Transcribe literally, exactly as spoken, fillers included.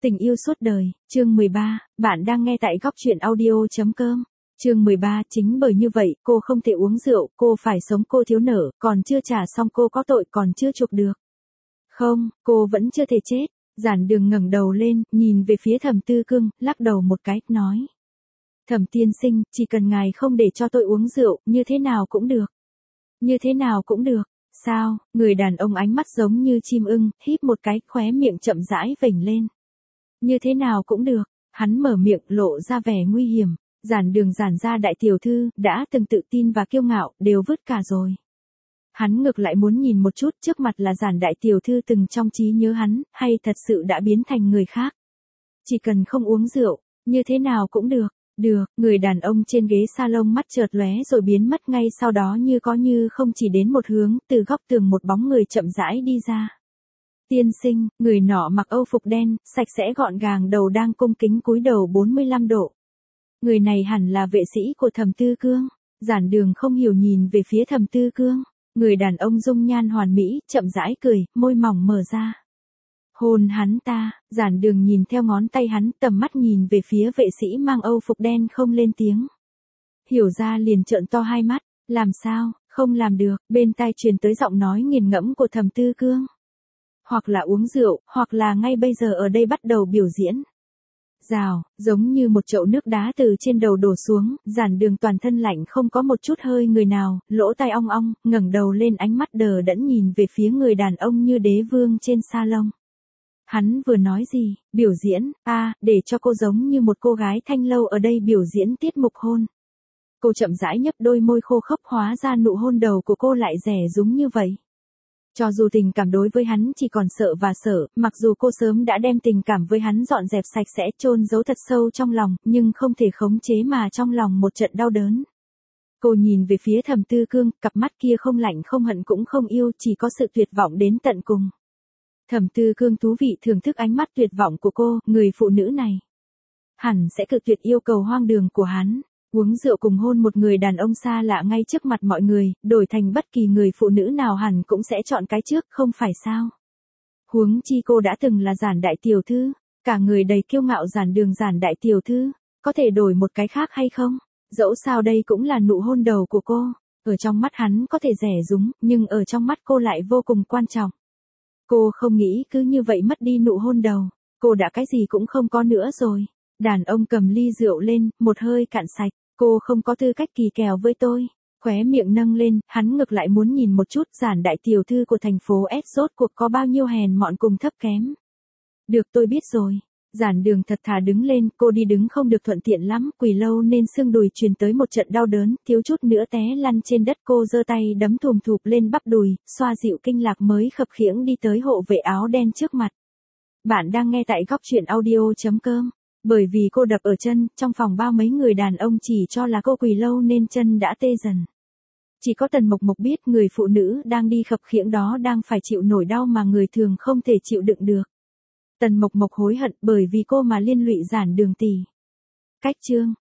Tình yêu suốt đời, chương mười ba, bạn đang nghe tại góc truyện audio.com. Chương mười ba, chính bởi như vậy, cô không thể uống rượu, cô phải sống, cô thiếu nợ, còn chưa trả xong cô có tội, còn chưa chuộc được. Không, cô vẫn chưa thể chết. Giản Đường ngẩng đầu lên, nhìn về phía Thẩm Tư Cương, lắc đầu một cái, nói. Thẩm tiên sinh, chỉ cần ngài không để cho tôi uống rượu, như thế nào cũng được. Như thế nào cũng được. Sao? Người đàn ông ánh mắt giống như chim ưng, híp một cái, khóe miệng chậm rãi vểnh lên. Như thế nào cũng được. Hắn mở miệng, lộ ra vẻ nguy hiểm. Giản Đường giản ra đại tiểu thư, đã từng tự tin và kiêu ngạo, đều vứt cả rồi. Hắn ngược lại muốn nhìn một chút, trước mặt là Giản đại tiểu thư từng trong trí nhớ hắn, hay thật sự đã biến thành người khác. Chỉ cần không uống rượu, như thế nào cũng được. Được, người đàn ông trên ghế salon mắt chợt lóe rồi biến mất ngay sau đó, như có như không, chỉ đến một hướng, từ góc tường một bóng người chậm rãi đi ra. Tiên sinh, người nọ mặc âu phục đen, sạch sẽ gọn gàng, đầu đang cung kính cúi đầu bốn mươi lăm độ. Người này hẳn là vệ sĩ của Thẩm Tư Cương. Giản Đường không hiểu nhìn về phía Thẩm Tư Cương. Người đàn ông dung nhan hoàn mỹ, chậm rãi cười, môi mỏng mở ra. Hôn hắn ta. Giản Đường nhìn theo ngón tay hắn, tầm mắt nhìn về phía vệ sĩ mang âu phục đen, không lên tiếng. Hiểu ra liền trợn to hai mắt. Làm sao? Không làm được. Bên tai truyền tới giọng nói nghiền ngẫm của Thẩm Tư Cương. Hoặc là uống rượu, hoặc là ngay bây giờ ở đây bắt đầu biểu diễn. Rào, giống như một chậu nước đá từ trên đầu đổ xuống, Giản Đường toàn thân lạnh, không có một chút hơi người nào, lỗ tai ong ong, ngẩng đầu lên, ánh mắt đờ đẫn nhìn về phía người đàn ông như đế vương trên salon. Hắn vừa nói gì? Biểu diễn? A, à, để cho cô giống như một cô gái thanh lâu ở đây biểu diễn tiết mục hôn. Cô chậm rãi nhấp đôi môi khô khốc, hóa ra nụ hôn đầu của cô lại rẻ rúng như vậy. Cho dù tình cảm đối với hắn chỉ còn sợ và sợ, mặc dù cô sớm đã đem tình cảm với hắn dọn dẹp sạch sẽ, chôn giấu thật sâu trong lòng, nhưng không thể khống chế mà trong lòng một trận đau đớn. Cô nhìn về phía Thẩm Tư Cương, cặp mắt kia không lạnh không hận cũng không yêu, chỉ có sự tuyệt vọng đến tận cùng. Thẩm Tư Cương thú vị thưởng thức ánh mắt tuyệt vọng của cô, người phụ nữ này hẳn sẽ cự tuyệt yêu cầu hoang đường của hắn. Uống rượu cùng hôn một người đàn ông xa lạ ngay trước mặt mọi người, đổi thành bất kỳ người phụ nữ nào hẳn cũng sẽ chọn cái trước, không phải sao? Huống chi cô đã từng là Giản đại tiểu thư, cả người đầy kiêu ngạo. Giản Đường Giản đại tiểu thư, có thể đổi một cái khác hay không? Dẫu sao đây cũng là nụ hôn đầu của cô, ở trong mắt hắn có thể rẻ rúng, nhưng ở trong mắt cô lại vô cùng quan trọng. Cô không nghĩ cứ như vậy mất đi nụ hôn đầu, cô đã cái gì cũng không có nữa rồi. Đàn ông cầm ly rượu lên, một hơi cạn sạch. Cô không có tư cách kỳ kèo với tôi. Khóe miệng nâng lên, hắn ngược lại muốn nhìn một chút Giản đại tiểu thư của thành phố S rốt cuộc có bao nhiêu hèn mọn cùng thấp kém. Được, tôi biết rồi. Giản Đường thật thà đứng lên, cô đi đứng không được thuận tiện lắm, quỳ lâu nên xương đùi truyền tới một trận đau đớn, thiếu chút nữa té lăn trên đất. Cô giơ tay đấm thùm thụp lên bắp đùi, xoa dịu kinh lạc mới khập khiễng đi tới hộ vệ áo đen trước mặt. Bạn đang nghe tại góc truyện audio.com. Bởi vì cô đập ở chân, trong phòng bao mấy người đàn ông chỉ cho là cô quỳ lâu nên chân đã tê dần. Chỉ có Tần Mộc Mộc biết người phụ nữ đang đi khập khiễng đó đang phải chịu nổi đau mà người thường không thể chịu đựng được. Tần Mộc Mộc hối hận bởi vì cô mà liên lụy Giản Đường tỷ. Cách chương